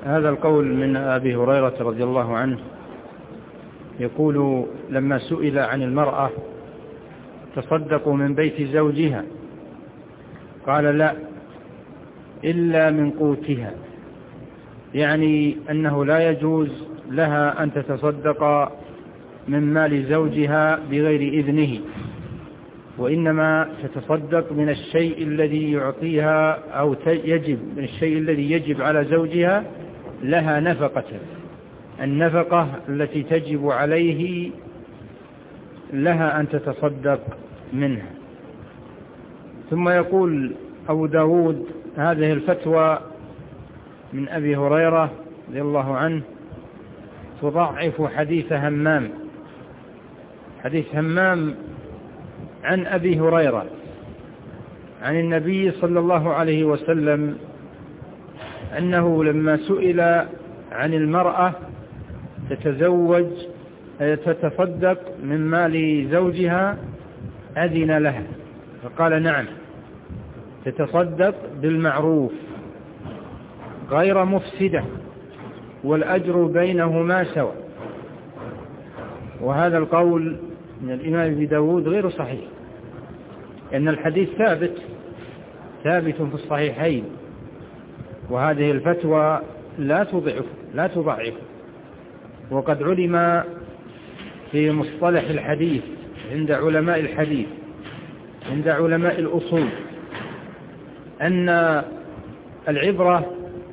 هذا القول من أبي هريرة رضي الله عنه يقول لما سئل عن المرأة تصدق من بيت زوجها قال لا إلا من قوتها، يعني أنه لا يجوز لها أن تتصدق من مال زوجها بغير إذنه، وإنما تتصدق من الشيء الذي يعطيها أو يجب من الشيء الذي يجب على زوجها لها نفقة، النفقة التي تجب عليه لها أن تتصدق منها. ثم يقول أبو داود هذه الفتوى من أبي هريرة رضي الله عنه تضعف حديث همام، حديث همام عن أبي هريرة عن النبي صلى الله عليه وسلم أنه لما سئل عن المرأة تتصدق من مال زوجها أذن لها فقال نعم، تتصدق بالمعروف غير مفسدة والأجر بينهما سواء. وهذا القول من الإمام أبي داود غير صحيح، لأن الحديث ثابت في الصحيحين، وهذه الفتوى لا تضعف. وقد علم في مصطلح الحديث عند علماء الحديث عند علماء الأصول أن العبرة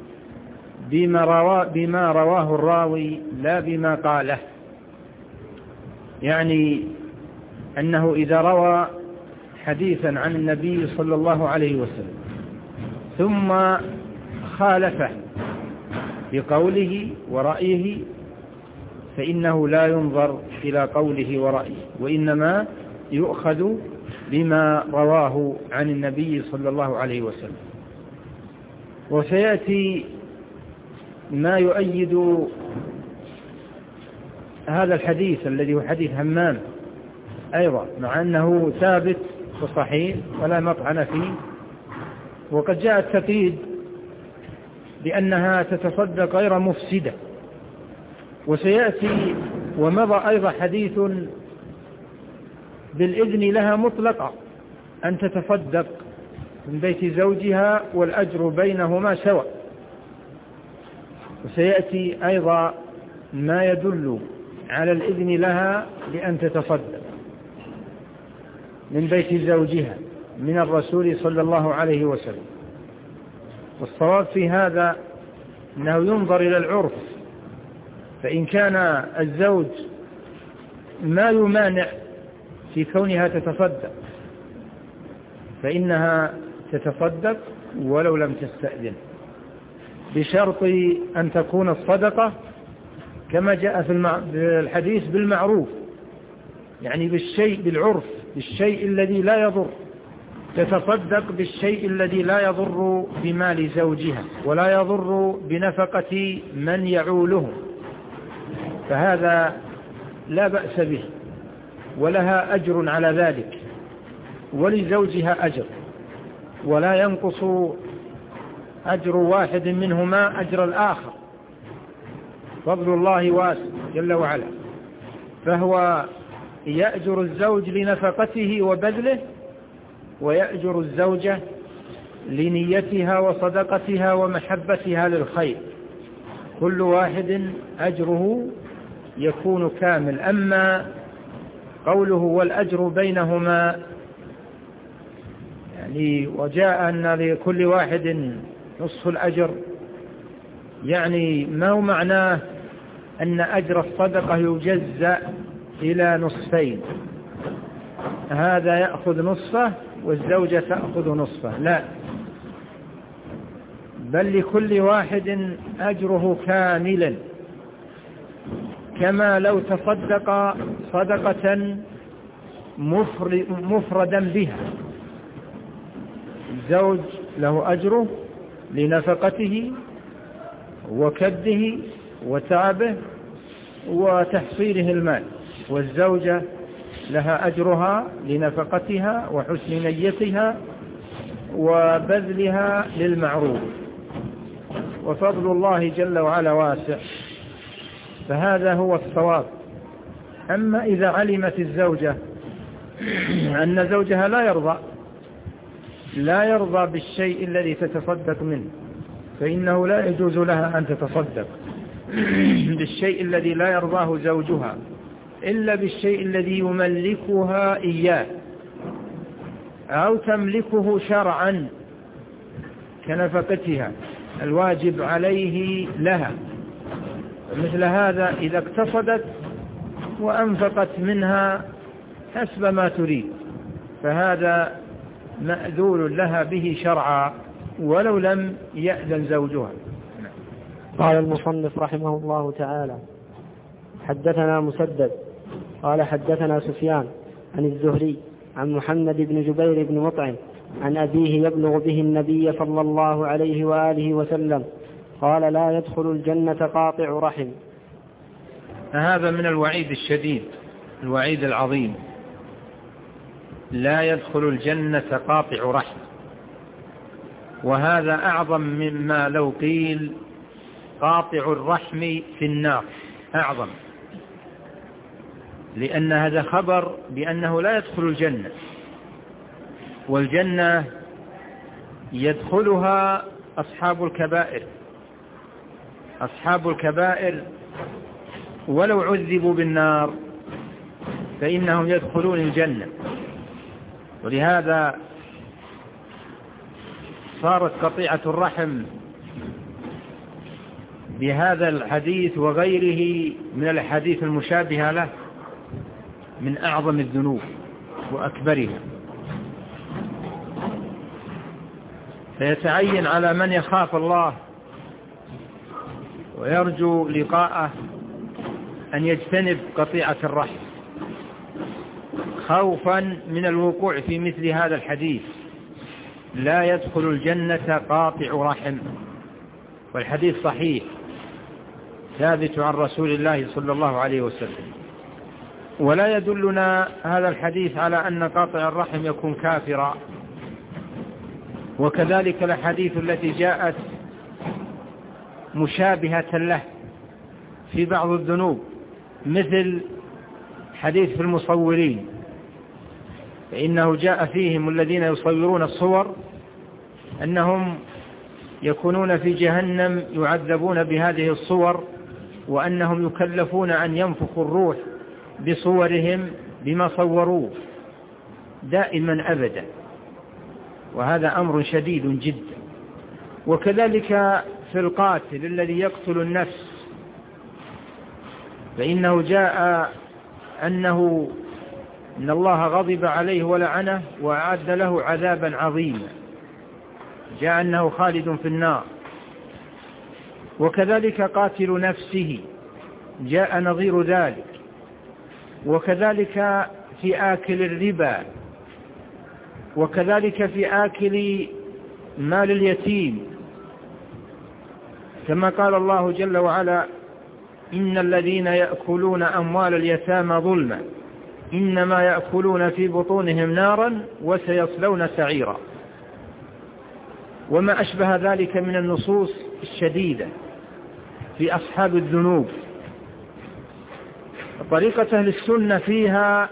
بما رواه الراوي لا بما قاله، يعني أنه إذا روى حديثا عن النبي صلى الله عليه وسلم ثم خالفه بقوله ورأيه فإنه لا ينظر إلى قوله ورأيه، وإنما يؤخذ بما رواه عن النبي صلى الله عليه وسلم. وسيأتي ما يؤيد هذا الحديث الذي هو حديث همام أيضا، مع أنه ثابت وصحيح ولا مطعن فيه، وقد جاء التقييد بأنها تتصدق غير مفسدة. وسيأتي ومضى أيضا حديث بالإذن لها مطلقة أن تتصدق من بيت زوجها والأجر بينهما سواء. وسيأتي أيضا ما يدل على الإذن لها بأن تتصدق من بيت زوجها من الرسول صلى الله عليه وسلم. والصواب في هذا أنه ينظر إلى العرف، فإن كان الزوج ما يمانع في كونها تتصدق فإنها تتصدق ولو لم تستأذن، بشرط أن تكون الصدقة كما جاء في الحديث بالمعروف، يعني بالعرف، بالشيء الذي لا يضر، تتصدق بالشيء الذي لا يضر بمال زوجها ولا يضر بنفقة من يعوله، فهذا لا بأس به ولها أجر على ذلك ولزوجها أجر، ولا ينقص أجر واحد منهما أجر الآخر، فضل الله واسع جل وعلا. فهو يأجر الزوج لنفقته وبذله، ويأجر الزوجة لنيتها وصدقتها ومحبتها للخير، كل واحد أجره يكون كامل. أما قوله والأجر بينهما، يعني وجاء أن لكل واحد نصف الأجر، يعني ما هو معناه أن أجر الصدقة يجزأ إلى نصفين، هذا يأخذ نصفه والزوجة تأخذ نصفه، لا، بل لكل واحد أجره كاملا، كما لو تصدق صدقة مفردا بها. الزوج له أجره لنفقته وكده وتعبه وتحصيله المال، والزوجة لها أجرها لنفقتها وحسن نيتها وبذلها للمعروف. وفضل الله جل وعلا واسع، فهذا هو الصواب. أما إذا علمت الزوجة أن زوجها لا يرضى بالشيء الذي تتصدق منه، فإنه لا يجوز لها أن تتصدق بالشيء الذي لا يرضاه زوجها إلا بالشيء الذي يملكها إياه أو تملكه شرعا كنفقتها الواجب عليه لها. مثل هذا إذا اقتصدت وأنفقت منها حسب ما تريد فهذا مأذون لها به شرعا ولو لم يأذن زوجها. قال المصنف رحمه الله تعالى: حدثنا مسدد قال حدثنا سفيان عن الزهري عن محمد بن جبير بن مطعم عن أبيه يبلغ به النبي صلى الله عليه وآله وسلم قال: لا يدخل الجنة قاطع رحم. هذا من الوعيد الشديد، الوعيد العظيم، لا يدخل الجنة قاطع رحم. وهذا أعظم مما لو قيل قاطع الرحم في النار، أعظم، لأن هذا خبر بأنه لا يدخل الجنة، والجنة يدخلها أصحاب الكبائر. أصحاب الكبائر ولو عذبوا بالنار فإنهم يدخلون الجنة. ولهذا صارت قطيعة الرحم بهذا الحديث وغيره من الحديث المشابهة له من أعظم الذنوب وأكبرها. فيتعين على من يخاف الله ويرجو لقاءه أن يجتنب قطيعة الرحم خوفا من الوقوع في مثل هذا الحديث: لا يدخل الجنة قاطع رحم. والحديث صحيح ثابت عن رسول الله صلى الله عليه وسلم. ولا يدلنا هذا الحديث على أن قاطع الرحم يكون كافرا. وكذلك الحديث التي جاءت مشابهة له في بعض الذنوب مثل حديث في المصورين، فإنه جاء فيهم الذين يصورون الصور أنهم يكونون في جهنم يعذبون بهذه الصور، وأنهم يكلفون أن ينفخوا الروح بصورهم بما صوروه دائما أبدا، وهذا أمر شديد جدا. وكذلك في القاتل الذي يقتل النفس، فإنه جاء أن الله غضب عليه ولعنه وأعد له عذابا عظيما، جاء أنه خالد في النار. وكذلك قاتل نفسه جاء نظير ذلك. وكذلك في آكل الربا، وكذلك في آكل مال اليتيم، كما قال الله جل وعلا: إن الذين يأكلون أموال اليتامى ظلما إنما يأكلون في بطونهم نارا وسيصلون سعيرا. وما أشبه ذلك من النصوص الشديدة في أصحاب الذنوب. طريقة أهل السنة فيها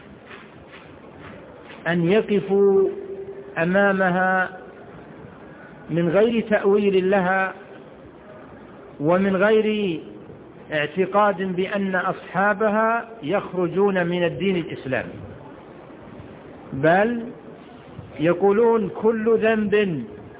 أن يقفوا أمامها من غير تأويل لها ومن غير اعتقاد بأن أصحابها يخرجون من الدين الإسلامي، بل يقولون: كل ذنب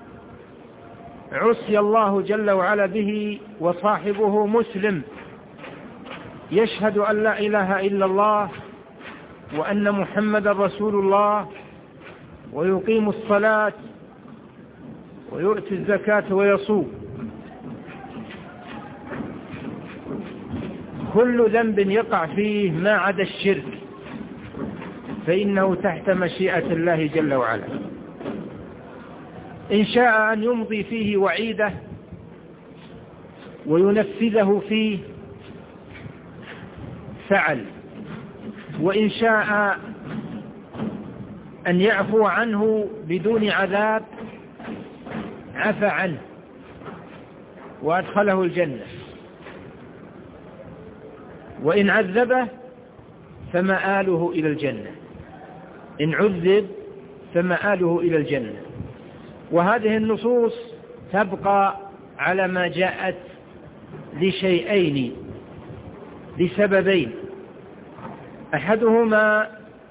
عصي الله جل وعلا به وصاحبه مسلم يشهد أن لا إله إلا الله وأن محمد رسول الله ويقيم الصلاة ويؤتي الزكاة ويصوم، كل ذنب يقع فيه ما عدا الشرك فإنه تحت مشيئة الله جل وعلا. إن شاء أن يمضي فيه وعيده وينفذه فيه فعل، وإن شاء أن يعفو عنه بدون عذاب عفى عنه. وأدخله الجنة، وإن عذبه فمآله إلى الجنة، إن عذب فمآله إلى الجنة. وهذه النصوص تبقى على ما جاءت لشيئين، لسببين: أحدهما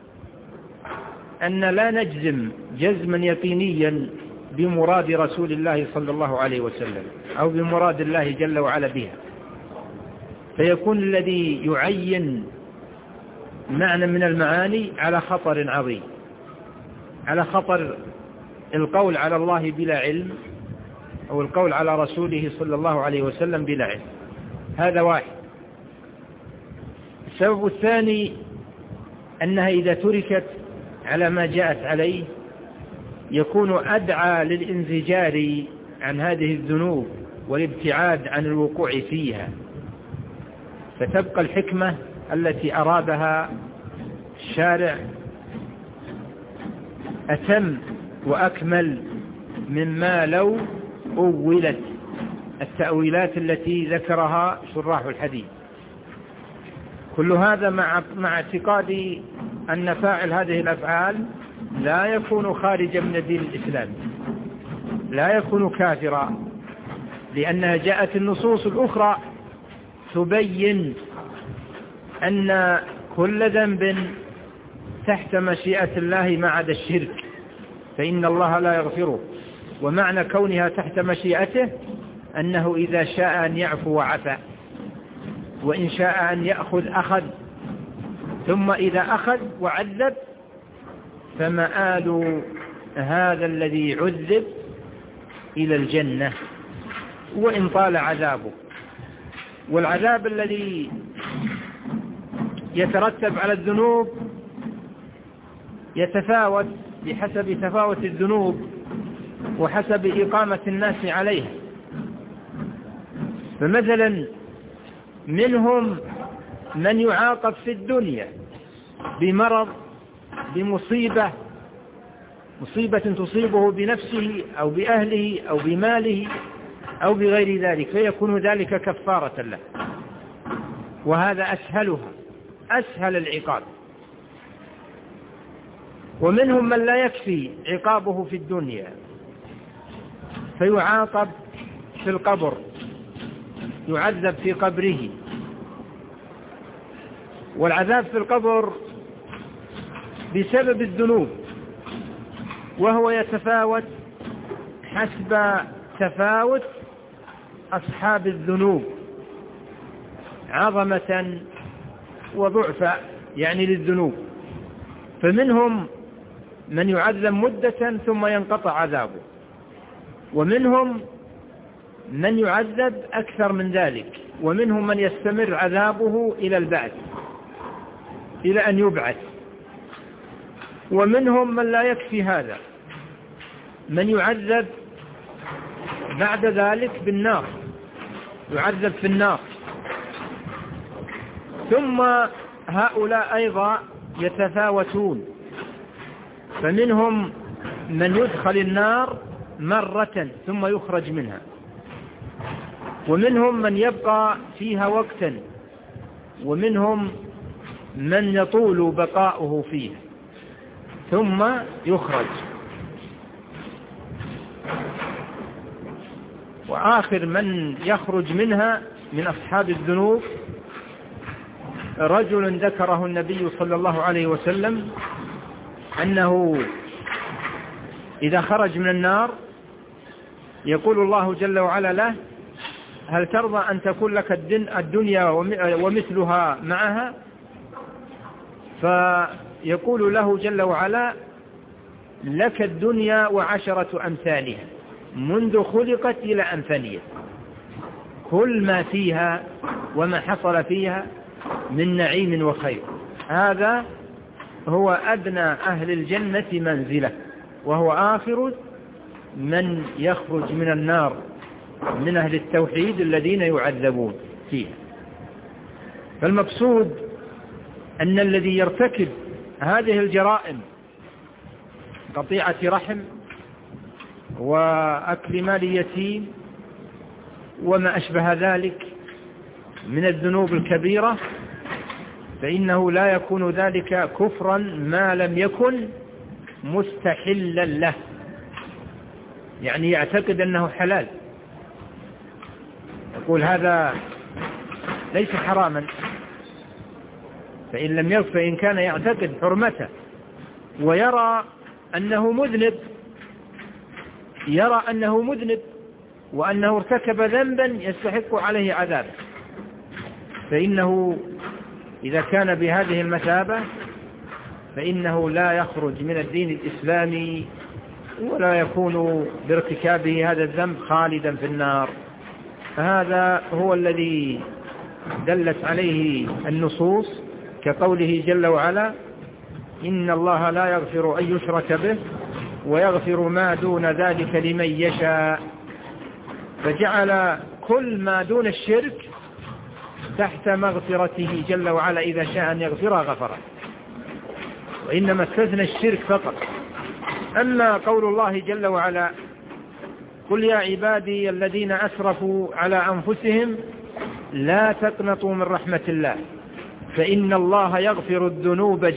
أن لا نجزم جزما يقينيا بمراد رسول الله صلى الله عليه وسلم أو بمراد الله جل وعلا بها، فيكون الذي يعين معنى من المعاني على خطر عظيم، على خطر القول على الله بلا علم أو القول على رسوله صلى الله عليه وسلم بلا علم. هذا واحد. السبب الثاني أنها إذا تركت على ما جاءت عليه يكون أدعى للانزجار عن هذه الذنوب والابتعاد عن الوقوع فيها، فتبقى الحكمة التي أرادها الشارع أتم وأكمل مما لو أولت التأويلات التي ذكرها شراح الحديث. كل هذا مع اعتقاد أن فاعل هذه الأفعال لا يكون خارجا من الدين الإسلامي، لا يكون كافرا، لأنها جاءت النصوص الأخرى تبين أن كل ذنب تحت مشيئة الله ما عدا الشرك فإن الله لا يغفره. ومعنى كونها تحت مشيئته أنه إذا شاء أن يعفو وعفى، وإن شاء أن يأخذ أخذ، ثم إذا أخذ وعذب فمآل هذا الذي عذب إلى الجنة وإن طال عذابه. والعذاب الذي يترتب على الذنوب يتفاوت بحسب تفاوت الذنوب وحسب إقامة الناس عليها. فمثلا منهم من يعاقب في الدنيا بمرض، بمصيبة تصيبه بنفسه أو بأهله أو بماله أو بغير ذلك، فيكون ذلك كفارة له، وهذا أسهلها، أسهل العقاب. ومنهم من لا يكفي عقابه في الدنيا فيعاقب في القبر، يعذب في قبره. والعذاب في القبر بسبب الذنوب، وهو يتفاوت حسب تفاوت أصحاب الذنوب عظمة وضعفا يعني للذنوب. فمنهم من يعذب مدة ثم ينقطع عذابه، ومنهم من يعذب أكثر من ذلك، ومنهم من يستمر عذابه إلى البعث، إلى أن يبعث. ومنهم من لا يكفي هذا، من يعذب بعد ذلك بالنار، يعذب في النار. ثم هؤلاء أيضا يتفاوتون، فمنهم من يدخل النار مرة ثم يخرج منها، ومنهم من يبقى فيها وقتا، ومنهم من يطول بقاؤه فيها ثم يخرج. وآخر من يخرج منها من أصحاب الذنوب رجل ذكره النبي صلى الله عليه وسلم أنه إذا خرج من النار يقول الله جل وعلا له: هل ترضى أن تكون لك الدنيا ومثلها معها؟ فيقول له جل وعلا: لك الدنيا وعشرة أمثالها منذ خلقت إلى أن فنيت، كل ما فيها وما حصل فيها من نعيم وخير. هذا هو أدنى أهل الجنة منزلة، وهو آخر من يخرج من النار من أهل التوحيد الذين يعذبون فيها. فالمقصود أن الذي يرتكب هذه الجرائم، قطيعة رحم وأكل مال يتيم وما أشبه ذلك من الذنوب الكبيرة، فإنه لا يكون ذلك كفرا ما لم يكن مستحلا له، يعني يعتقد أنه حلال، يقول هذا ليس حراما، فإن كان يعتقد حرمته ويرى أنه مذنب وأنه ارتكب ذنبا يستحق عليه عذاب، فإنه إذا كان بهذه المثابة فإنه لا يخرج من الدين الإسلامي ولا يكون بارتكابه هذا الذنب خالدا في النار. فهذا هو الذي دلت عليه النصوص، كقوله جل وعلا: إن الله لا يغفر أن يشرك به ويغفر ما دون ذلك لمن يشاء، فجعل كل ما دون الشرك تحت مغفرته جل وعلا، إذا شاء أن يغفره غفره، وإنما استثنى الشرك فقط. أما قول الله جل وعلا: قل يا عبادي الذين أسرفوا على أنفسهم لا تقنطوا من رحمة الله فإن الله يغفر الذنوب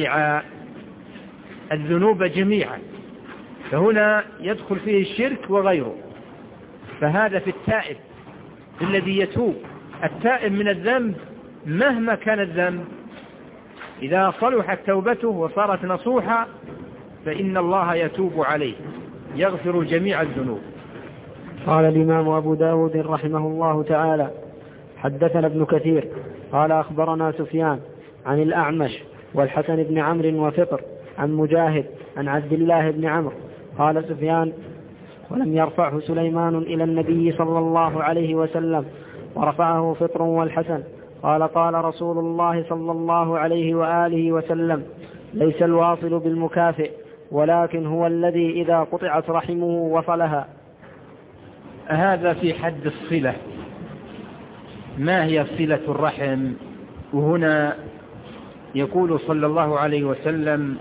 جميعا، فهنا يدخل فيه الشرك وغيره. فهذا في التائب، في الذي يتوب، التائب من الذنب مهما كان الذنب، إذا صلحت توبته وصارت نصوحة فإن الله يتوب عليه، يغفر جميع الذنوب. قال الإمام أبو داود رحمه الله تعالى: حدثنا ابن كثير قال أخبرنا سفيان عن الأعمش والحسن بن عمرو وفطر عن مجاهد عن عبد الله بن عمرو قال سفيان: ولم يرفعه سليمان إلى النبي صلى الله عليه وسلم، ورفعه فطر والحسن قال: قال رسول الله صلى الله عليه وآله وسلم: ليس الواصل بالمكافئ، ولكن هو الذي إذا قطعت رحمه وصلها. هذا في حد الصلة. ما هي صلة الرحم؟ وهنا يقول صلى الله عليه وسلم: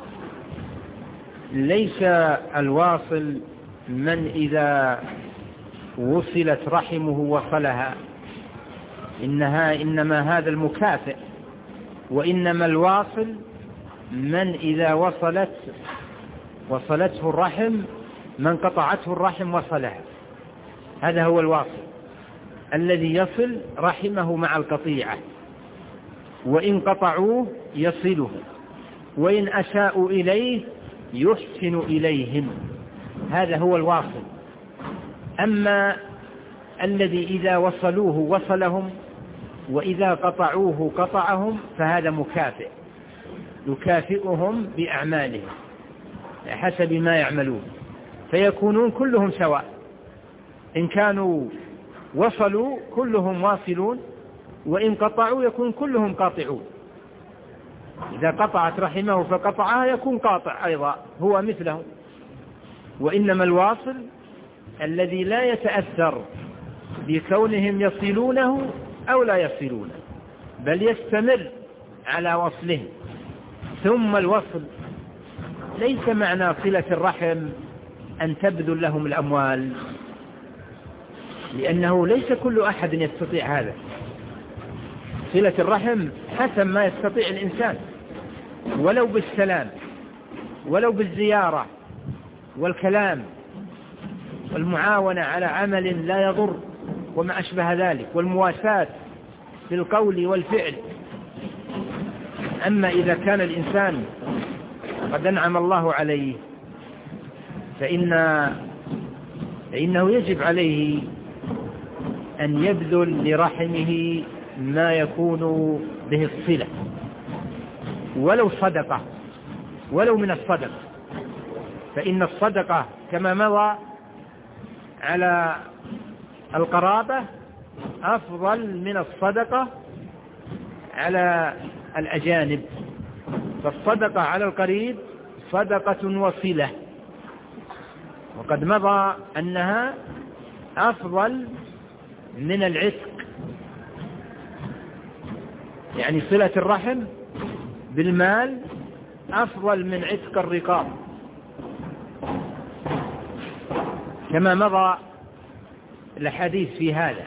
ليس الواصل من إذا وصلت رحمه وصلها، إنما هذا المكافئ، وإنما الواصل من إذا وصلته الرحم، من قطعته الرحم وصلها، هذا هو الواصل الذي يصل رحمه مع القطيعة، وإن قطعوه يصله، وإن أساءوا إليه يحسن إليهم، هذا هو الواصل. أما الذي إذا وصلوه وصلهم وإذا قطعوه قطعهم فهذا مكافئ، يكافئهم بأعمالهم حسب ما يعملون، فيكونون كلهم سواء، إن كانوا وصلوا كلهم واصلون، وإن قطعوا يكون كلهم قاطعون. إذا قطعت رحمه فقطعها يكون قاطع أيضا، هو مثله. وإنما الواصل الذي لا يتأثر بكونهم يصلونه أو لا يصلونه، بل يستمر على وصلهم. ثم الوصل ليس معنى صلة الرحم أن تبذل لهم الأموال، لأنه ليس كل أحد يستطيع هذا. صلة الرحم حسب ما يستطيع الإنسان، ولو بالسلام، ولو بالزيارة والكلام والمعاونة على عمل لا يضر وما أشبه ذلك، والمواساة في القول والفعل. أما إذا كان الإنسان قد أنعم الله عليه فإنه يجب عليه أن يبذل لرحمه ما يكون به الصلة، ولو صدقة، ولو من الصدقة، فإن الصدقة كما مضى على القرابة أفضل من الصدقة على الأجانب. فالصدقة على القريب صدقة وصلة، وقد مضى أنها أفضل من العتق، يعني صلة الرحم بالمال أفضل من عتق الرقاب، كما مضى الأحاديث في هذا.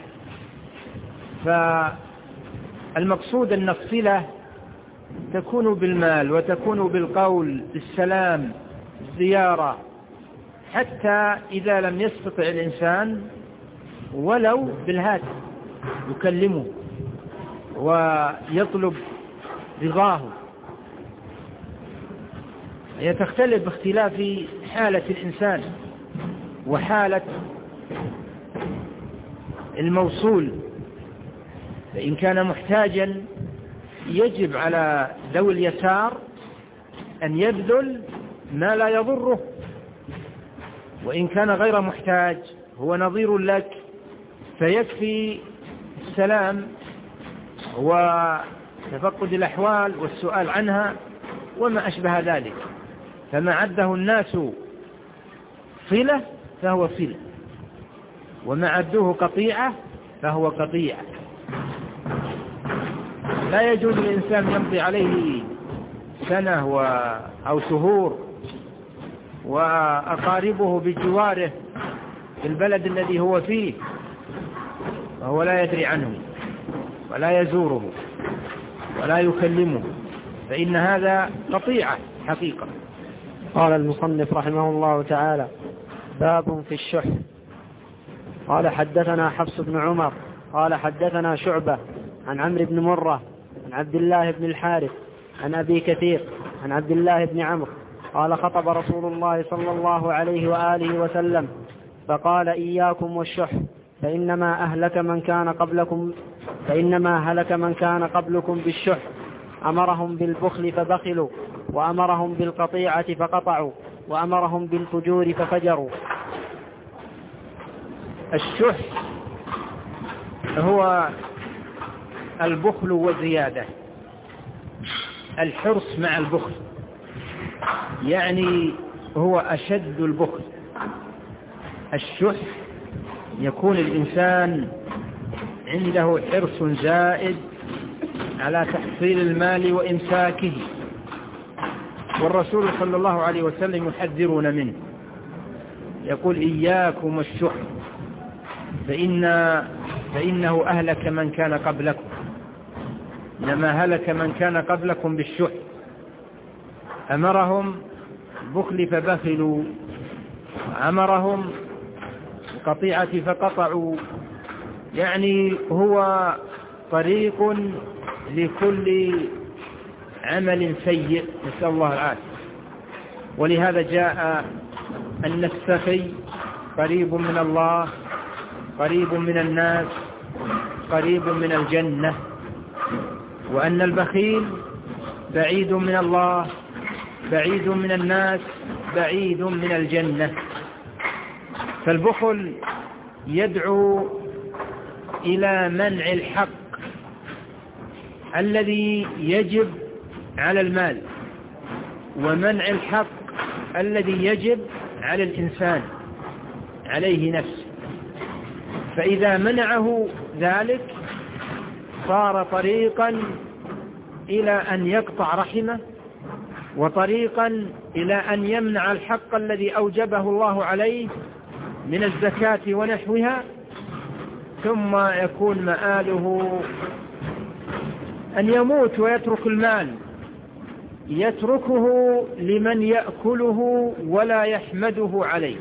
فالمقصود أن الصلة تكون بالمال وتكون بالقول، بالسلام، الزيارة، حتى إذا لم يستطع الإنسان ولو بالهاتف يكلمه ويطلب رضاه. هي تختلف باختلاف حالة الإنسان وحالة الموصول. فإن كان محتاجا يجب على ذوي اليسار أن يبذل ما لا يضره، وإن كان غير محتاج هو نظير لك فيكفي السلام وتفقد الأحوال والسؤال عنها وما أشبه ذلك. فما عده الناس صلة فهو صلة، وما عدوه قطيعة فهو قطيعة. لا يجوز للإنسان يمضي عليه سنة أو شهور وأقاربه بجواره في البلد الذي هو فيه وهو لا يدري عنه ولا يزوره ولا يكلمه، فإن هذا قطيعة حقيقة. قال المصنف رحمه الله تعالى: باب في الشح. قال حدثنا حفص بن عمر قال حدثنا شعبة عن عمرو بن مرة عن عبد الله بن الحارث عن أبي كثير عن عبد الله بن عمرو قال: خطب رسول الله صلى الله عليه وآله وسلم فقال: إياكم والشح فإنما هلك من كان قبلكم بالشح، أمرهم بالبخل فبخلوا، وأمرهم بالقطيعة فقطعوا، وأمرهم بالفجور ففجروا. الشح هو البخل والزيادة، الحرص مع البخل، يعني هو أشد البخل. الشح يكون الإنسان عنده حرص زائد على تحصيل المال وإمساكه، والرسول صلى الله عليه وسلم يحذرون منه، يقول: إياكم والشح فإنه أهلك من كان قبلكم، إنما هلك من كان قبلكم بالشح، أمرهم بخل فبخلوا، أمرهم قطيعة فقطعوا، يعني هو طريق لكل عمل سيء، نسأل الله العافية. ولهذا جاء أن السخي قريب من الله، قريب من الناس، قريب من الجنة، وأن البخيل بعيد من الله، بعيد من الناس، بعيد من الجنة. فالبخل يدعو إلى منع الحق الذي يجب على المال، ومنع الحق الذي يجب على الإنسان عليه نفسه. فإذا منعه ذلك صار طريقا إلى أن يقطع رحمه، وطريقا إلى أن يمنع الحق الذي أوجبه الله عليه من الزكاة ونحوها، ثم يكون مآله أن يموت ويترك المال، يتركه لمن يأكله ولا يحمده عليه،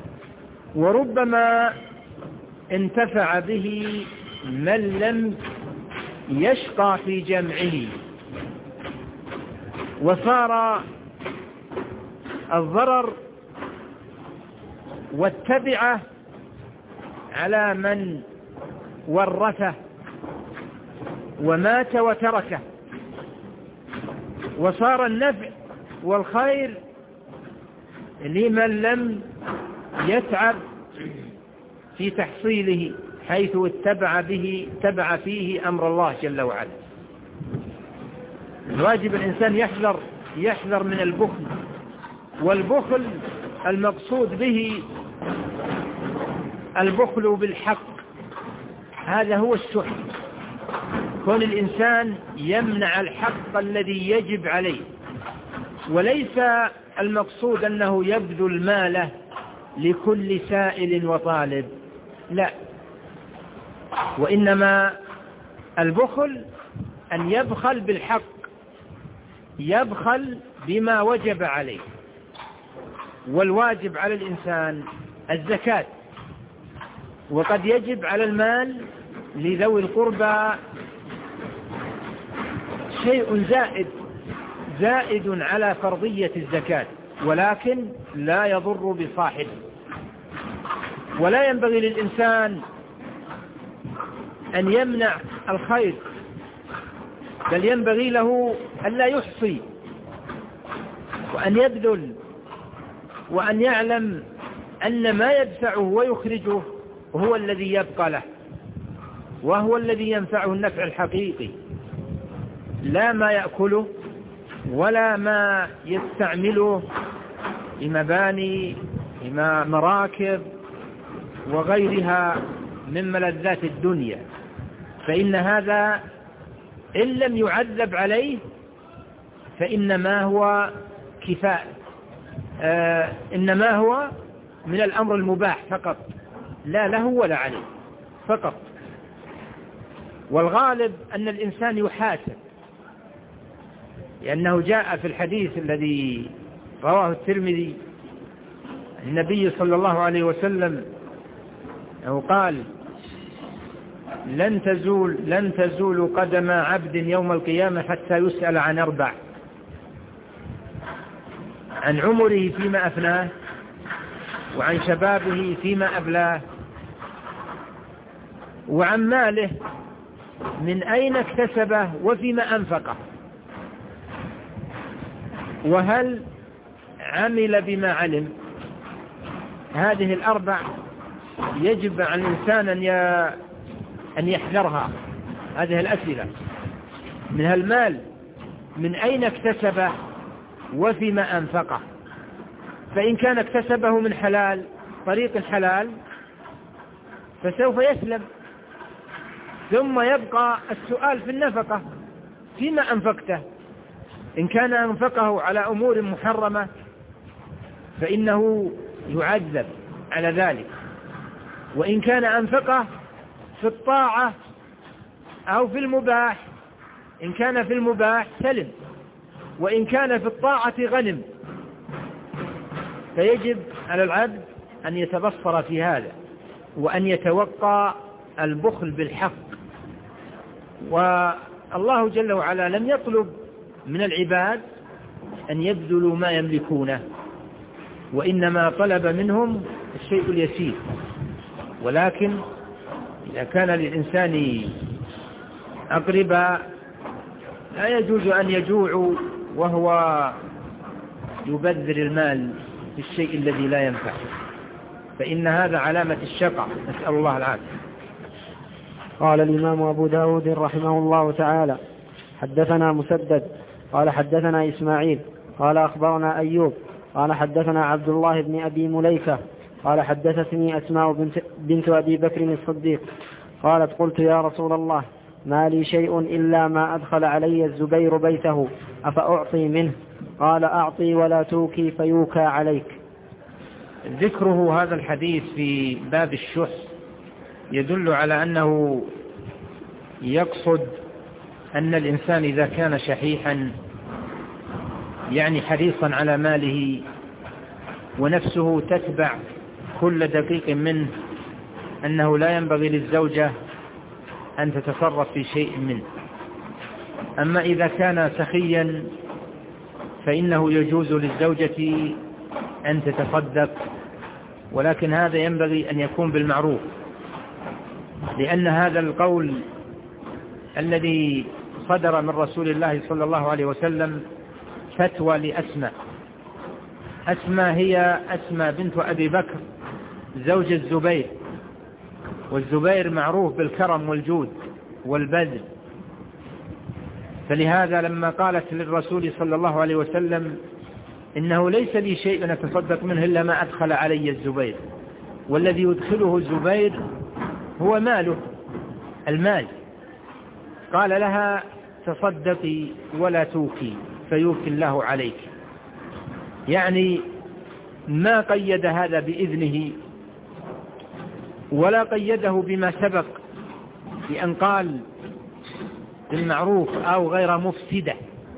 وربما انتفع به من لم يشقى في جمعه، وصار الضرر والتبعة على من ورثه ومات وتركه، وصار النفع والخير لمن لم يتعب في تحصيله، حيث اتبع فيه أمر الله جل وعلا. الواجب الإنسان يحذر من البخل، والبخل المقصود به البخل بالحق، هذا هو الشح، كون الإنسان يمنع الحق الذي يجب عليه، وليس المقصود أنه يبذل ماله لكل سائل وطالب، لا، وإنما البخل أن يبخل بالحق، يبخل بما وجب عليه. والواجب على الإنسان الزكاة، وقد يجب على المال لذوي القربى شيء زائد على فرضية الزكاة، ولكن لا يضر بصاحبه. ولا ينبغي للإنسان أن يمنع الخير، بل ينبغي له أن لا يحصي، وأن يبذل، وأن يعلم أن ما يدفعه ويخرجه هو الذي يبقى له، وهو الذي ينفعه النفع الحقيقي، لا ما يأكله ولا ما يستعمله لمباني مراكب وغيرها من ملذات الدنيا. فإن هذا إن لم يعذب عليه فإنما هو كفاء، إنما هو من الأمر المباح فقط، لا له ولا عليه فقط. والغالب أن الإنسان يحاسب، لأنه جاء في الحديث الذي رواه الترمذي النبي صلى الله عليه وسلم أنه قال: لن تزول قدم عبد يوم القيامة حتى يسأل عن 4: عن عمره فيما أفناه، وعن شبابه فيما أبلاه، وعن ماله من أين اكتسبه وفيما أنفقه، وهل عمل بما علم. هذه ال4 يجب على الإنسان أن يحذرها. هذه الأسئلة من المال من أين اكتسبه وفيما أنفقه. فإن كان اكتسبه من حلال، طريق الحلال، فسوف يسلم. ثم يبقى السؤال في النفقة: فيما أنفقته. إن كان أنفقه على أمور محرمة فإنه يعذب على ذلك، وإن كان أنفقه في الطاعة أو في المباح، إن كان في المباح سلم، وإن كان في الطاعة غنم. فيجب على العبد أن يتبصر في هذا، وأن يتوقع البخل بالحق. والله جل وعلا لم يطلب من العباد أن يبذلوا ما يملكونه، وإنما طلب منهم الشيء اليسير. ولكن إذا كان للإنسان أقرباء لا يجوز أن يجوع وهو يبذر المال في الشيء الذي لا ينفع، فإن هذا علامة الشقاء، نسأل الله العافية. قال الإمام أبو داود رحمه الله تعالى: حدثنا مسدد قال حدثنا إسماعيل قال أخبرنا أيوب قال حدثنا عبد الله بن أبي مليكة قال حدثتني أسماء بنت أبي بكر الصديق قالت: قلت يا رسول الله، ما لي شيء إلا ما أدخل علي الزبير بيته، أفأعطي منه؟ قال: أعطي ولا توكي فيوكى عليك. ذكره هذا الحديث في باب الشح يدل على أنه يقصد أن الإنسان إذا كان شحيحا، يعني حريصا على ماله، ونفسه تتبع كل دقيق منه، أنه لا ينبغي للزوجة أن تتصرف في شيء منه. أما إذا كان سخيا فإنه يجوز للزوجة أن تتصدق، ولكن هذا ينبغي أن يكون بالمعروف، لأن هذا القول الذي صدر من رسول الله صلى الله عليه وسلم فتوى لأسماء. أسماء هي أسماء بنت أبي بكر زوج الزبير، والزبير معروف بالكرم والجود والبذل. فلهذا لما قالت للرسول صلى الله عليه وسلم: إنه ليس لي شيء أتصدق منه إلا ما أدخل علي الزبير، والذي يدخله الزبير هو ماله، المال. قال لها: تصدقي ولا توكي فيوكي الله عليك. يعني ما قيد هذا بإذنه ولا قيده بما سبق بأن قال بالمعروف أو غير مفسدة،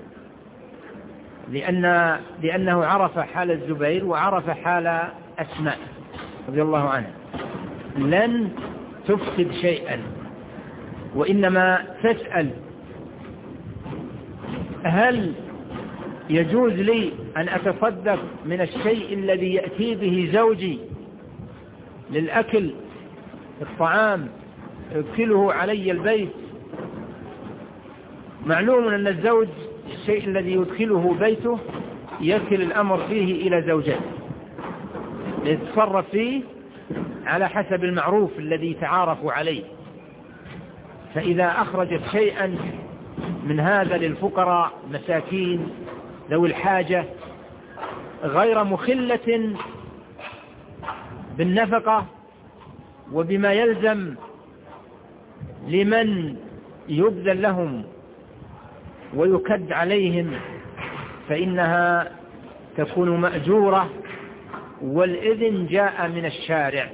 لأنه عرف حال الزبير وعرف حال أسماء رضي الله عنها، لن تفسد شيئا، وإنما تسأل هل يجوز لي أن أتصدق من الشيء الذي يأتي به زوجي للأكل، الطعام يأكله علي البيت. معلوم أن الزوج الشيء الذي يدخله بيته يكل الأمر فيه إلى زوجته يتصرف فيه على حسب المعروف الذي تعارفوا عليه. فإذا أخرجت شيئا من هذا للفقراء مساكين ذوي الحاجة غير مخلة بالنفقة وبما يلزم لمن يبذل لهم ويكد عليهم، فإنها تكون مأجورة، والإذن جاء من الشارع،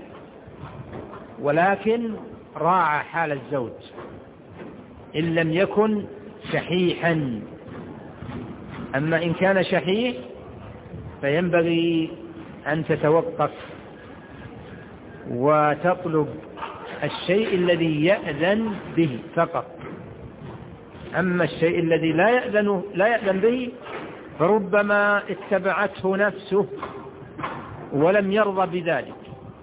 ولكن راعى حال الزوج إن لم يكن شحيحا. أما إن كان شحيح فينبغي أن تتوقف وتطلب الشيء الذي يأذن به فقط. أما الشيء الذي لا يأذن به فربما اتبعته نفسه ولم يرضى بذلك،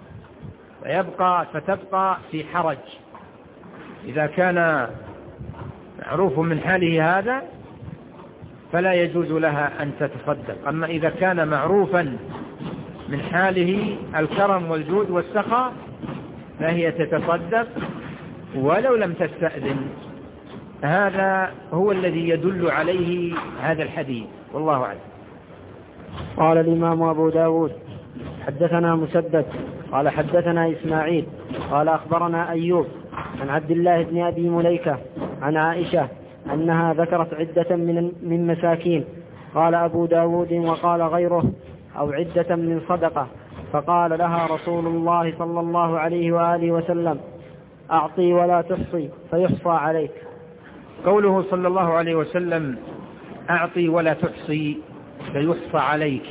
فتبقى في حرج. إذا كان معروف من حاله هذا فلا يجوز لها أن تتصدق. أما إذا كان معروفا من حاله الكرم والجود والسخاء فهي تتصدق ولو لم تستأذن. هذا هو الذي يدل عليه هذا الحديث، والله أعلم. قال الإمام أبو داود حدثنا مسدد قال حدثنا إسماعيل قال أخبرنا أيوب عن عبد الله بن أبي مليكة عن عائشة أنها ذكرت عدة من مساكين. قال أبو داود وقال غيره أو عدة من صدقة، فقال لها رسول الله صلى الله عليه وآله وسلم أعطي ولا تحصي فيحصى عليك. قوله صلى الله عليه وسلم أعطي ولا تحصي فيحصى عليك،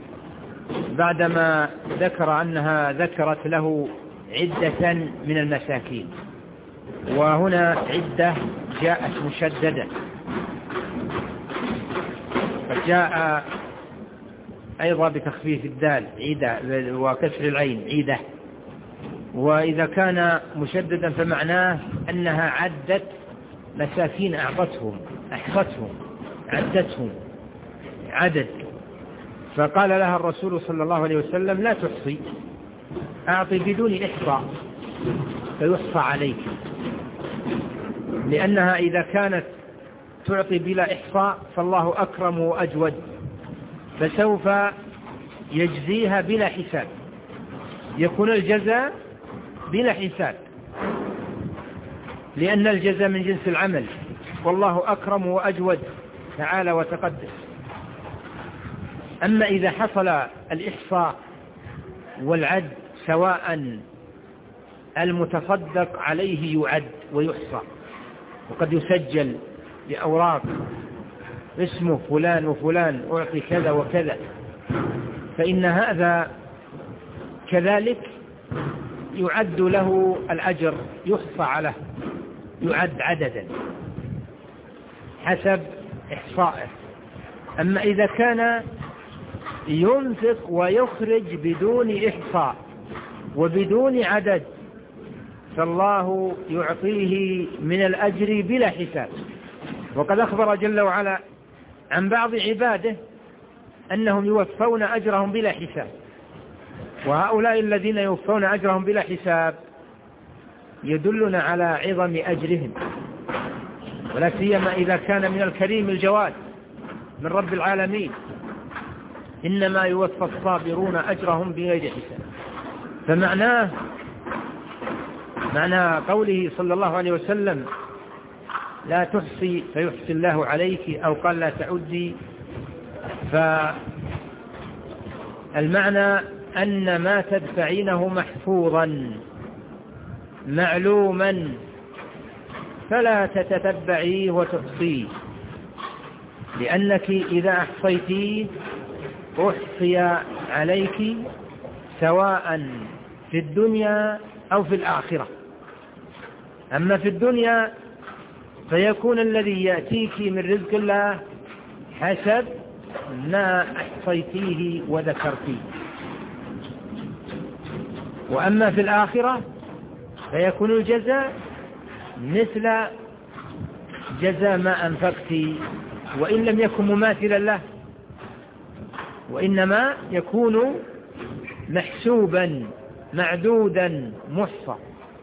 بعدما ذكر أنها ذكرت له عدة من المساكين، وهنا عدة جاءت مشددة، فجاء أيضا بتخفيف الدال عيدة وكسر العين عيدة. وإذا كان مشددا فمعناه أنها عدت مساكين أعطتهم أحصتهم عدتهم عدد. فقال لها الرسول صلى الله عليه وسلم لا تحصي، أعطي بدون إحصاء فيحصى عليك، لأنها إذا كانت تعطي بلا إحصاء فالله أكرم وأجود، فسوف يجزيها بلا حساب، يكون الجزاء بلا حساب، لأن الجزاء من جنس العمل، والله أكرم وأجود تعالى وتقدس. أما إذا حصل الإحصاء والعد سواء المتصدق عليه يعد ويحصى، وقد يسجل بأوراق اسمه فلان وفلان أعطي كذا وكذا، فإن هذا كذلك يعد له الأجر يحصى عليه، يعد عددا حسب إحصائه. أما إذا كان ينفق ويخرج بدون إحصاء وبدون عدد فالله يعطيه من الأجر بلا حساب. وقد أخبر جل وعلا عن بعض عباده أنهم يوفون أجرهم بلا حساب، وهؤلاء الذين يوفون أجرهم بلا حساب يدلنا على عظم أجرهم، ولا سيما إذا كان من الكريم الجواد من رب العالمين، إنما يوفى الصابرون أجرهم بغير حساب. معنى قوله صلى الله عليه وسلم لا تحصي فيحصي الله عليك، أو قال لا تعدي، فالمعنى أن ما تدفعينه محفوظا معلوما فلا تتتبعيه وتحصيه، لأنك إذا أحصيتيه أحصي عليك سواء في الدنيا أو في الآخرة. أما في الدنيا فيكون الذي يأتيك من رزق الله حسب ما أحصيتيه وذكرتيه، وأما في الآخرة فيكون الجزاء مثل جزاء ما أنفقت، وإن لم يكن مماثلا له، وإنما يكون محسوبا معدودا محصى.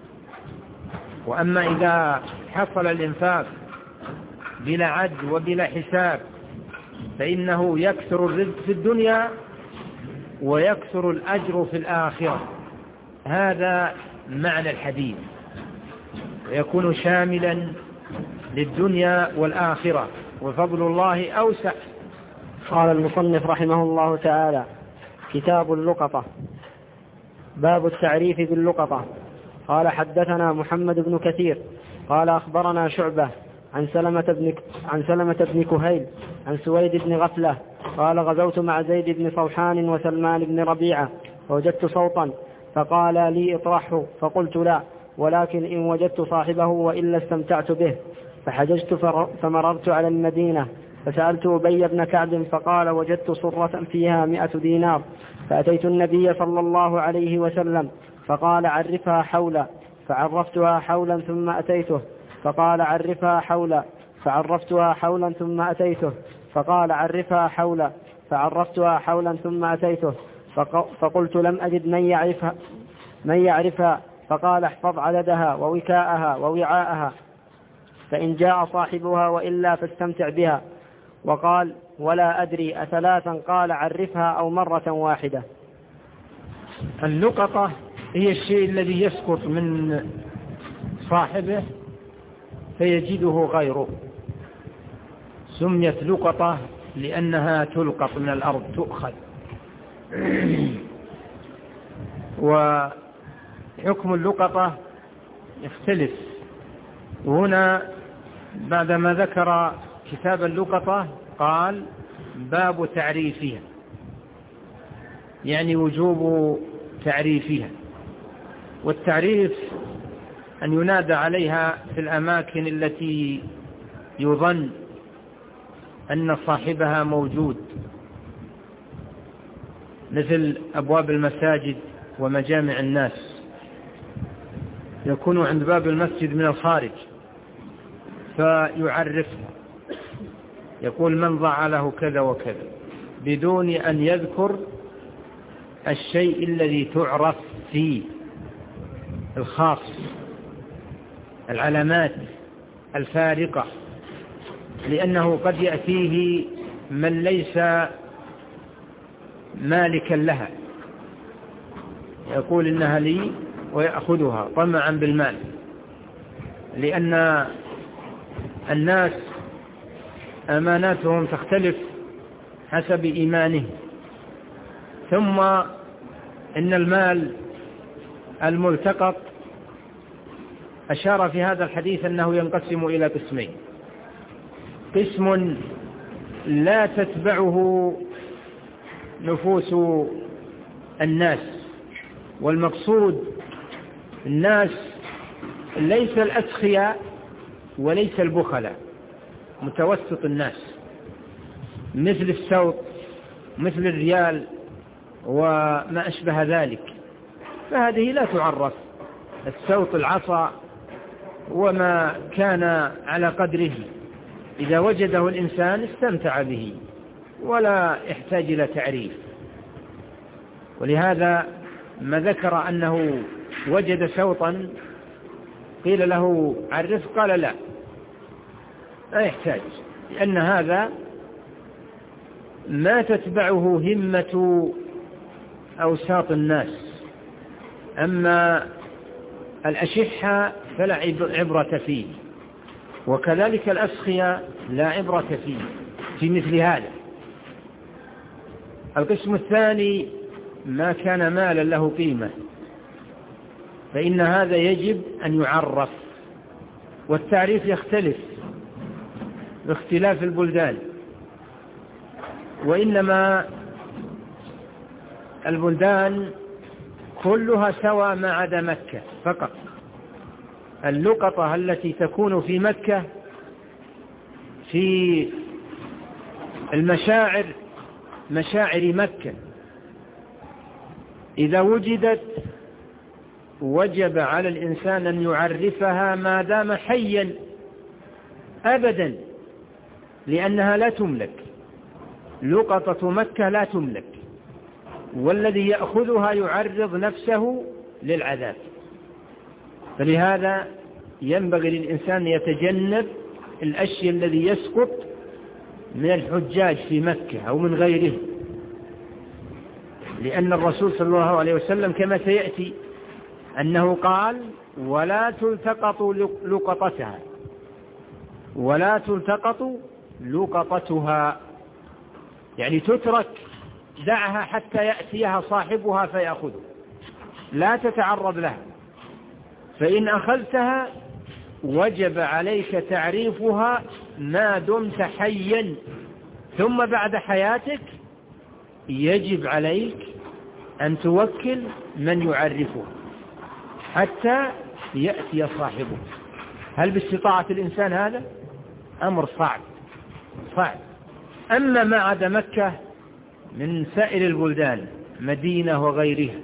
وأما إذا حصل الإنفاق بلا عد وبلا حساب فإنه يكثر الرزق في الدنيا ويكثر الأجر في الآخرة. هذا معنى الحديث، ويكون شاملا للدنيا والآخرة، وفضل الله أوسع. قال المصنف رحمه الله تعالى: كتاب اللقطة. باب التعريف باللقطة. قال: حدثنا محمد بن كثير قال: أخبرنا شعبة عن سلمة بن كهيل عن سويد بن غفلة قال: غزوت مع زيد بن صوحان وسلمان بن ربيعة فوجدت صوتا فقال لي: اطرحه، فقلت: لا، ولكن إن وجدت صاحبه وإلا استمتعت به. فحججت فمررت على المدينة فسألت أبي بن كعب فقال: وجدت صرة فيها 100 دينار. فأتيت النبي صلى الله عليه وسلم فقال: عرفها حولا. فعرفتها حولا ثم أتيته فقال: عرفها حولا. فعرفتها حولا ثم أتيته فقال: عرفها حولا. فعرفتها حولا ثم أتيته فقلت: لم أجد من يعرفها. فقال: احفظ عددها ووكاءها ووعاءها، فإن جاء صاحبها وإلا فاستمتع بها. وقال: ولا أدري أثلاثا قال: عرفها أو مرة واحدة. اللقطة هي الشيء الذي يسقط من صاحبه فيجده غيره، سميت لقطة لأنها تلقط من الأرض، تؤخذ. وحكم اللقطة يختلف. وهنا بعدما ذكر كتاب اللقطة قال: باب تعريفها، يعني وجوب تعريفها. والتعريف أن ينادى عليها في الأماكن التي يظن أن صاحبها موجود، مثل أبواب المساجد ومجامع الناس، يكون عند باب المسجد من الخارج فيعرفها، يقول: من ضع له كذا وكذا، بدون أن يذكر الشيء الذي تعرف فيه الخاص، العلامات الفارقة، لأنه قد يأتيه من ليس مالكا لها يقول إنها لي ويأخذها طمعا بالمال، لأن الناس أماناتهم تختلف حسب إيمانه. ثم إن المال الملتقط أشار في هذا الحديث أنه ينقسم إلى قسمين: قسم لا تتبعه نفوس الناس، والمقصود الناس ليس الأسخياء وليس البخلاء، متوسط الناس، مثل السوط، مثل الريال وما أشبه ذلك، فهذه لا تعرف. السوط العصا وما كان على قدره، إذا وجده الإنسان استمتع به ولا يحتاج إلى تعريف. ولهذا ما ذكر أنه وجد سوطا قيل له عرف، قال: لا يحتاج، لأن هذا ما تتبعه همة أوساط الناس. أما الأشحة فلا عبرة فيه، وكذلك الأسخياء لا عبرة فيه في مثل هذا. القسم الثاني ما كان مالا له قيمة، فإن هذا يجب أن يعرف، والتعريف يختلف باختلاف البلدان، وإنما البلدان كلها سواء ما عدا مكة فقط. اللقطة التي تكون في مكة في المشاعر، مشاعر مكة، إذا وجدت وجب على الإنسان أن يعرفها ما دام حيا أبدا، لأنها لا تملك. لقطة مكة لا تملك، والذي يأخذها يعرض نفسه للعذاب. فلهذا ينبغي للإنسان أن يتجنب الأشياء الذي يسقط من الحجاج في مكة أو من غيره، لأن الرسول صلى الله عليه وسلم كما سيأتي أنه قال: ولا تلتقط لقطتها، ولا تلتقط لقطتها، يعني تترك، دعها حتى يأتيها صاحبها فيأخذها، لا تتعرض لها، فإن أخذتها وجب عليك تعريفها ما دمت حيا، ثم بعد حياتك يجب عليك أن توكل من يعرفها حتى يأتي صاحبه. هل باستطاعة الإنسان هذا؟ أمر صعب. أما ما عدا مكة من سائر البلدان مدينة وغيرها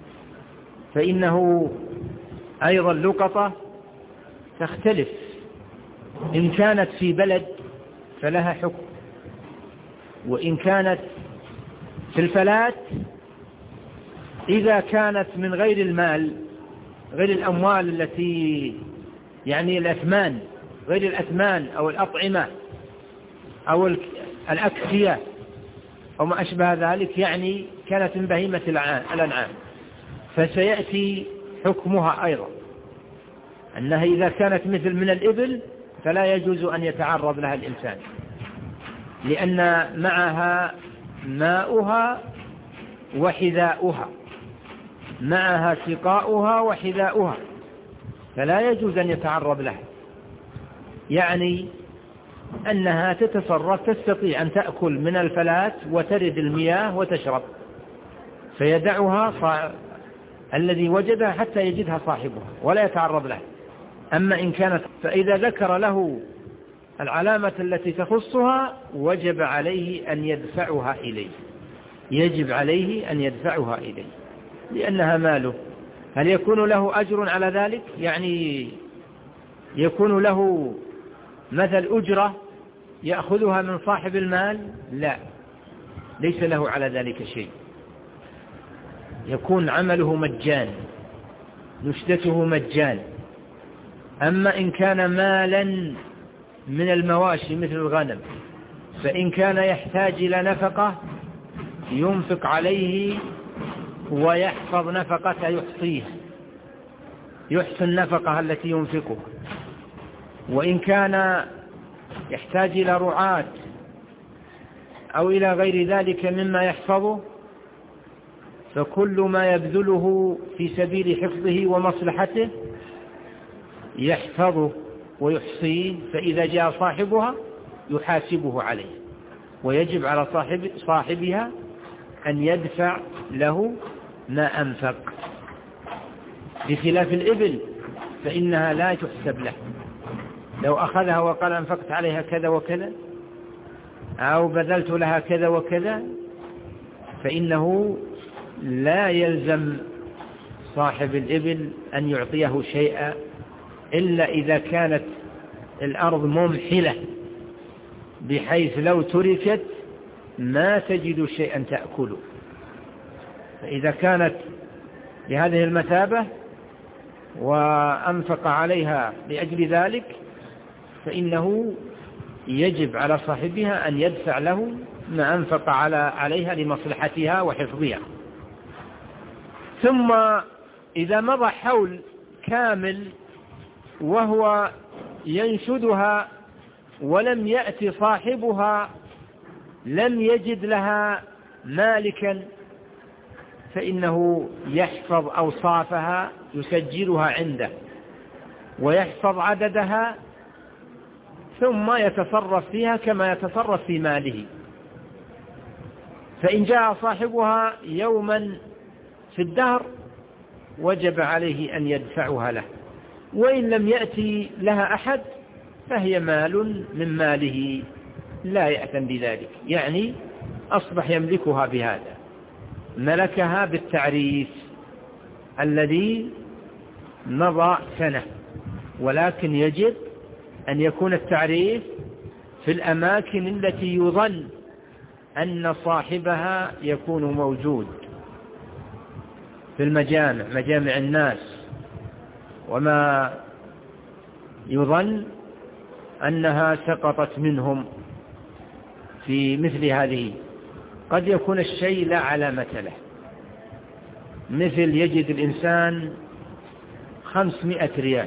فإنه أيضا اللقطة تختلف. إن كانت في بلد فلها حكم، وإن كانت في الفلات، إذا كانت من غير المال، غير الأموال التي يعني الأثمان، غير الأثمان أو الأطعمة أو الأكسية أو ما أشبه ذلك، يعني كانت من بهيمة الأنعام، فسيأتي حكمها أيضا أنها إذا كانت مثل من الإبل فلا يجوز أن يتعرض لها الإنسان، لأن معها ماؤها وحذاؤها، معها سقاؤها وحذاؤها، فلا يجوز أن يتعرض لها. يعني أنها تتصرف، تستطيع أن تأكل من الفلات وترد المياه وتشرب، فيدعها الذي وجدها حتى يجدها صاحبها ولا يتعرض لها. أما إن كانت، فإذا ذكر له العلامة التي تخصها وجب عليه أن يدفعها إليه، يجب عليه أن يدفعها إليه لأنها ماله. هل يكون له أجر على ذلك؟ يعني يكون له مثل أجرة يأخذها من صاحب المال؟ لا، ليس له على ذلك شيء، يكون عمله مجان، نشدته مجان. أما إن كان مالا من المواشي مثل الغنم، فإن كان يحتاج إلى نفقة ينفق عليه ويحفظ نفقته، يحصيها، يحصي النفقة التي ينفقها. وإن كان يحتاج إلى رعاة أو إلى غير ذلك مما يحفظه، فكل ما يبذله في سبيل حفظه ومصلحته يحفظه ويحصيه، فإذا جاء صاحبها يحاسبه عليه، ويجب على صاحبها أن يدفع له ما أنفق، بخلاف الإبل فإنها لا تحسب له. لو أخذها وقال أنفقت عليها كذا وكذا أو بذلت لها كذا وكذا، فإنه لا يلزم صاحب الإبل أن يعطيه شيئا إلا إذا كانت الأرض ممحلة بحيث لو تركت ما تجد شيئا تأكله. فإذا كانت بهذه المثابة وأنفق عليها لأجل ذلك فإنه يجب على صاحبها أن يدفع له ما أنفق عليها لمصلحتها وحفظها. ثم إذا مضى حول كامل وهو ينشدها ولم يأتي صاحبها، لم يجد لها مالكا، فإنه يحفظ أوصافها، يسجلها عنده ويحفظ عددها ثم يتصرف فيها كما يتصرف في ماله. فإن جاء صاحبها يوما في الدهر وجب عليه أن يدفعها له، وإن لم يأتي لها أحد فهي مال من ماله لا يأثم بذلك، يعني أصبح يملكها بهذا، ملكها بالتعريف الذي مضى سنة، ولكن يجب أن يكون التعريف في الأماكن التي يظن أن صاحبها يكون موجود، في المجامع، مجامع الناس، وما يظن أنها سقطت منهم في مثل هذه. قد يكون الشيء لا علامة له، مثل يجد الإنسان 500 ريال،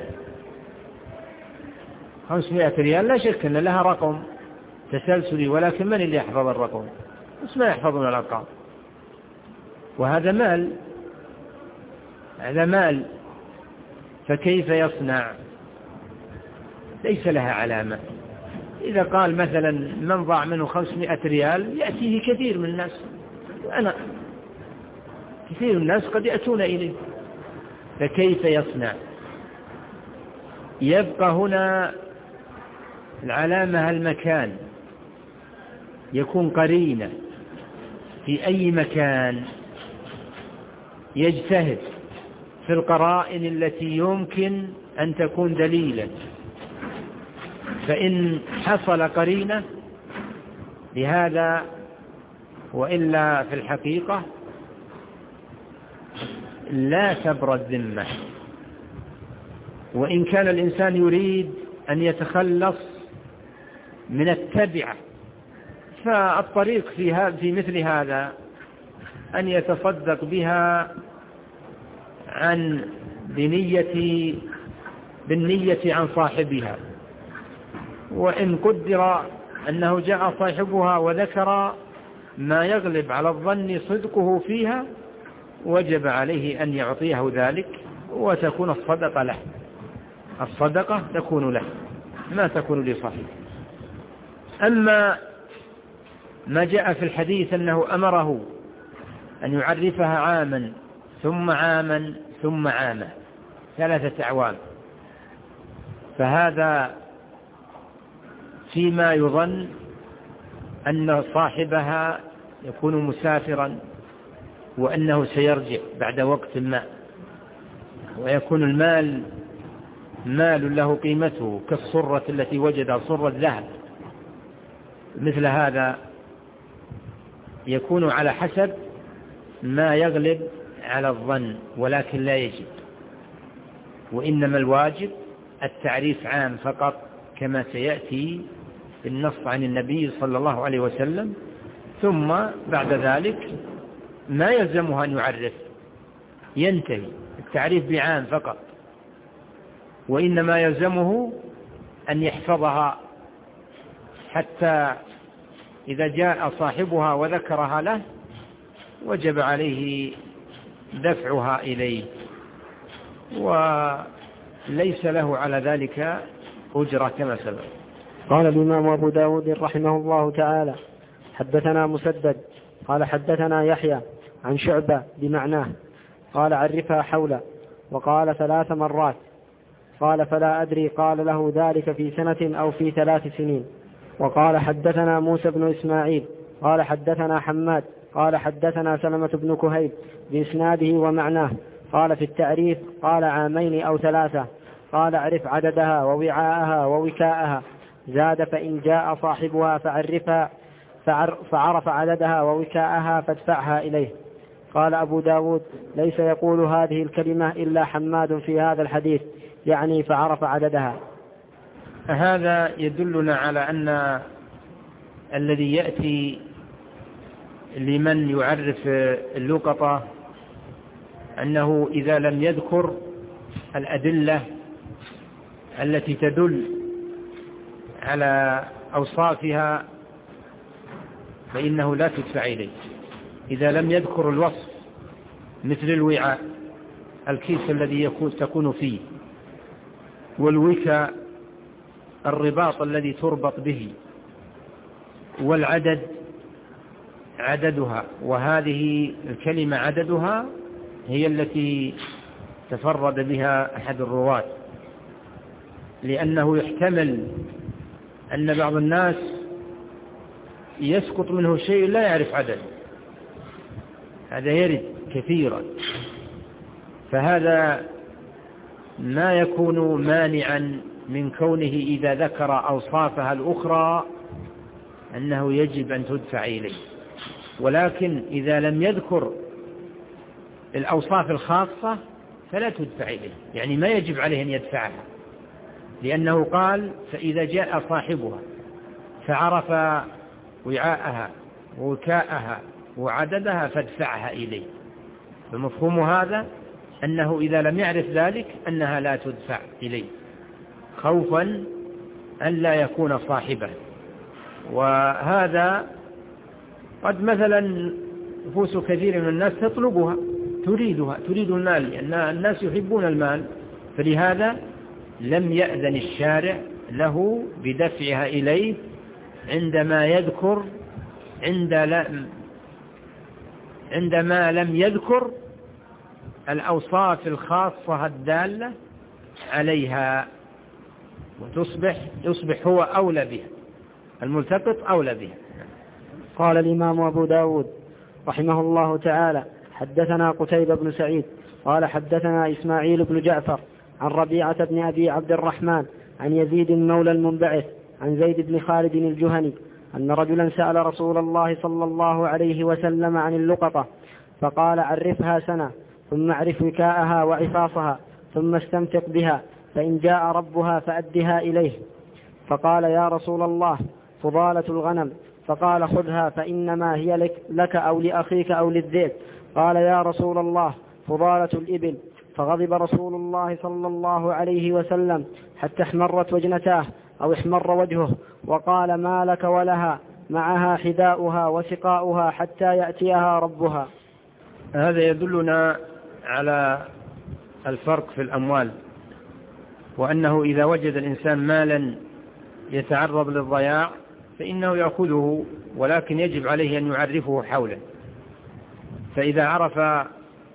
500 ريال لا شك أن لها رقم تسلسلي، ولكن من اللي يحفظ الرقم؟ بس ما يحفظون الأرقام، وهذا مال، هذا مال، فكيف يصنع؟ ليس لها علامة. إذا قال مثلا من ضاع منه 500 ريال يأتيه كثير من الناس، كثير من الناس قد يأتون إليه، فكيف يصنع؟ يبقى هنا العلامة المكان، يكون قرينة في أي مكان، يجتهد في القرائن التي يمكن أن تكون دليلا، فإن حصل قرينة لهذا وإلا في الحقيقة لا تبرى الذمة. وإن كان الإنسان يريد أن يتخلص من التبعة، فالطريق في مثل هذا أن يتصدق بها بالنية عن صاحبها، وإن قدر أنه جاء صاحبها وذكر ما يغلب على الظن صدقه فيها وجب عليه أن يعطيه ذلك، وتكون الصدقة له، الصدقة تكون له ما تكون لصاحبه. أما ما جاء في الحديث أنه أمره أن يعرفها عاما ثم عاما ثم عاما، 3 أعوام، فهذا فيما يظن أن صاحبها يكون مسافرا وأنه سيرجع بعد وقت ما، ويكون المال مال له قيمته كالصرة التي وجدها، صرة ذهب، مثل هذا يكون على حسب ما يغلب على الظن، ولكن لا يجب، وإنما الواجب التعريف عام فقط، كما سيأتي النص عن النبي صلى الله عليه وسلم، ثم بعد ذلك ما يلزمها أن يعرف، ينتهي التعريف بعام فقط، وإنما يلزمه أن يحفظها حتى إذا جاء صاحبها وذكرها له وجب عليه دفعها إليه، وليس له على ذلك أجرة كما سبق. قال الإمام أبو داود رحمه الله تعالى: حدثنا مسدد قال حدثنا يحيى عن شعبة بمعناه، قال عرفها حولا، وقال 3 مرات، قال فلا أدري قال له ذلك في سنة أو في 3 سنين. وقال حدثنا موسى بن إسماعيل قال حدثنا حماد قال حدثنا سلمة بن كهيب بإسناده ومعناه، قال في التعريف قال 2 أو 3، قال اعرف عددها ووعاءها ووكاءها، زاد فإن جاء صاحبها فعرفها فعرف عددها ووكاءها فادفعها إليه. قال أبو داود: ليس يقول هذه الكلمة إلا حماد في هذا الحديث، يعني فعرف عددها. هذا يدلنا على أن الذي يأتي لمن يعرف اللقطة أنه إذا لم يذكر الأدلة التي تدل على أوصافها فإنه لا تدفع إليه. إذا لم يذكر الوصف مثل الوعاء، الكيس الذي تكون فيه، والوكاء الرباط الذي تربط به، والعدد عددها، وهذه الكلمة عددها هي التي تفرد بها أحد الرواة، لأنه يحتمل أن بعض الناس يسقط منه شيء لا يعرف عدد، هذا يرد كثيرا، فهذا ما يكون مانعا من كونه إذا ذكر أوصافها الأخرى أنه يجب أن تدفع إليه. ولكن إذا لم يذكر الأوصاف الخاصة فلا تدفع إليه، يعني ما يجب عليه أن يدفعها، لأنه قال فإذا جاء صاحبها فعرف وعاءها ووكاءها وعددها فادفعها إليه. فمفهوم هذا أنه إذا لم يعرف ذلك أنها لا تدفع إليه، خوفا أن لا يكون صاحبه. وهذا قد مثلا نفوس كثير من الناس تطلبها، تريد المال، لأن الناس يحبون المال، فلهذا لم يأذن الشارع له بدفعها إليه عندما لم يذكر الأوصاف الخاصة الدالة عليها، يصبح هو أولى بها، الملتقط أولى بها. قال الإمام أبو داود رحمه الله تعالى: حدثنا قتيبة بن سعيد قال حدثنا إسماعيل بن جعفر عن ربيعة بن أبي عبد الرحمن عن يزيد مولى المنبعث عن زيد بن خالد الجهني أن رجلا سأل رسول الله صلى الله عليه وسلم عن اللقطة، فقال: عرفها سنة، ثم اعرف وكاءها وعفاصها، ثم استمتق بها، فإن جاء ربها فأدها إليه. فقال: يا رسول الله، فضالة الغنم. فقال: خذها فإنما هي لك أو لأخيك أو للذئب. قال: يا رسول الله، فضالة الإبل. فغضب رسول الله صلى الله عليه وسلم حتى احمرت وجنتاه أو احمر وجهه، وقال: ما لك ولها، معها حذاؤها وسقاؤها حتى يأتيها ربها. هذا يدلنا على الفرق في الأموال، وأنه إذا وجد الإنسان مالا يتعرض للضياع فإنه يأخذه، ولكن يجب عليه أن يعرفه حوله، فإذا عرف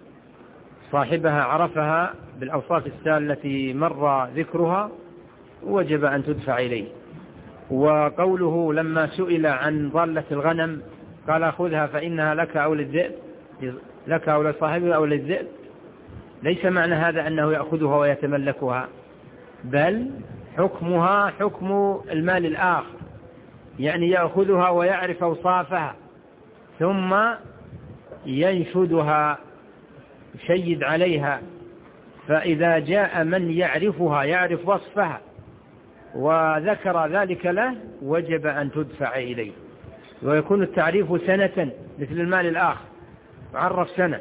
صاحبها عرفها بالأوصاف التي مر ذكرها وجب أن تدفع إليه. وقوله لما سئل عن ضالة الغنم قال: خذها فإنها لك أو للذئب، لك أو لصاحبها أو للذئب، ليس معنى هذا أنه يأخذها ويتملكها، بل حكمها حكم المال الآخر، يعني يأخذها ويعرف أوصافها ثم ينشدها، يشيد عليها، فإذا جاء من يعرفها يعرف وصفها وذكر ذلك له وجب أن تدفع إليه، ويكون التعريف سنة مثل المال الآخر، يعرف سنة.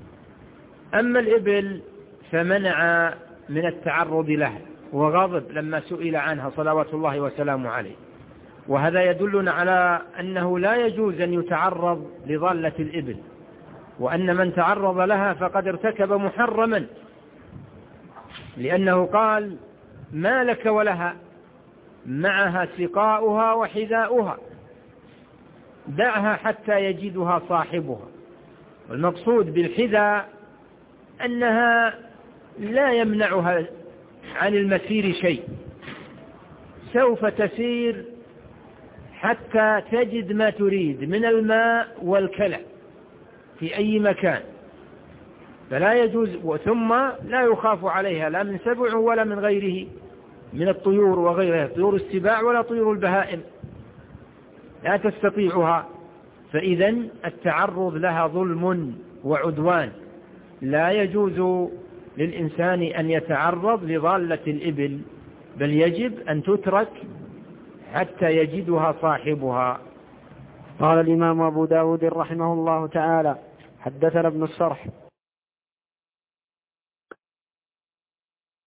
أما الإبل فمنع من التعرض لها وغضب لما سئل عنها صلوات الله وسلامه عليه، وهذا يدلنا على أنه لا يجوز أن يتعرض لضالة الإبل، وأن من تعرض لها فقد ارتكب محرما، لأنه قال: ما لك ولها، معها سقاؤها وحذاؤها، دعها حتى يجدها صاحبها. والمقصود بالحذاء أنها لا يمنعها عن المسير شيء، سوف تسير حتى تجد ما تريد من الماء والكلى في أي مكان، فلا يجوز، ثم لا يخاف عليها لا من سبع ولا من غيره من الطيور وغيرها، طيور السباع ولا طيور البهائم لا تستطيعها. فإذا التعرض لها ظلم وعدوان، لا يجوز للإنسان أن يتعرض لضالة الإبل، بل يجب أن تترك حتى يجدها صاحبها. قال الإمام أبو داود رحمه الله تعالى: حدثنا ابن الصرح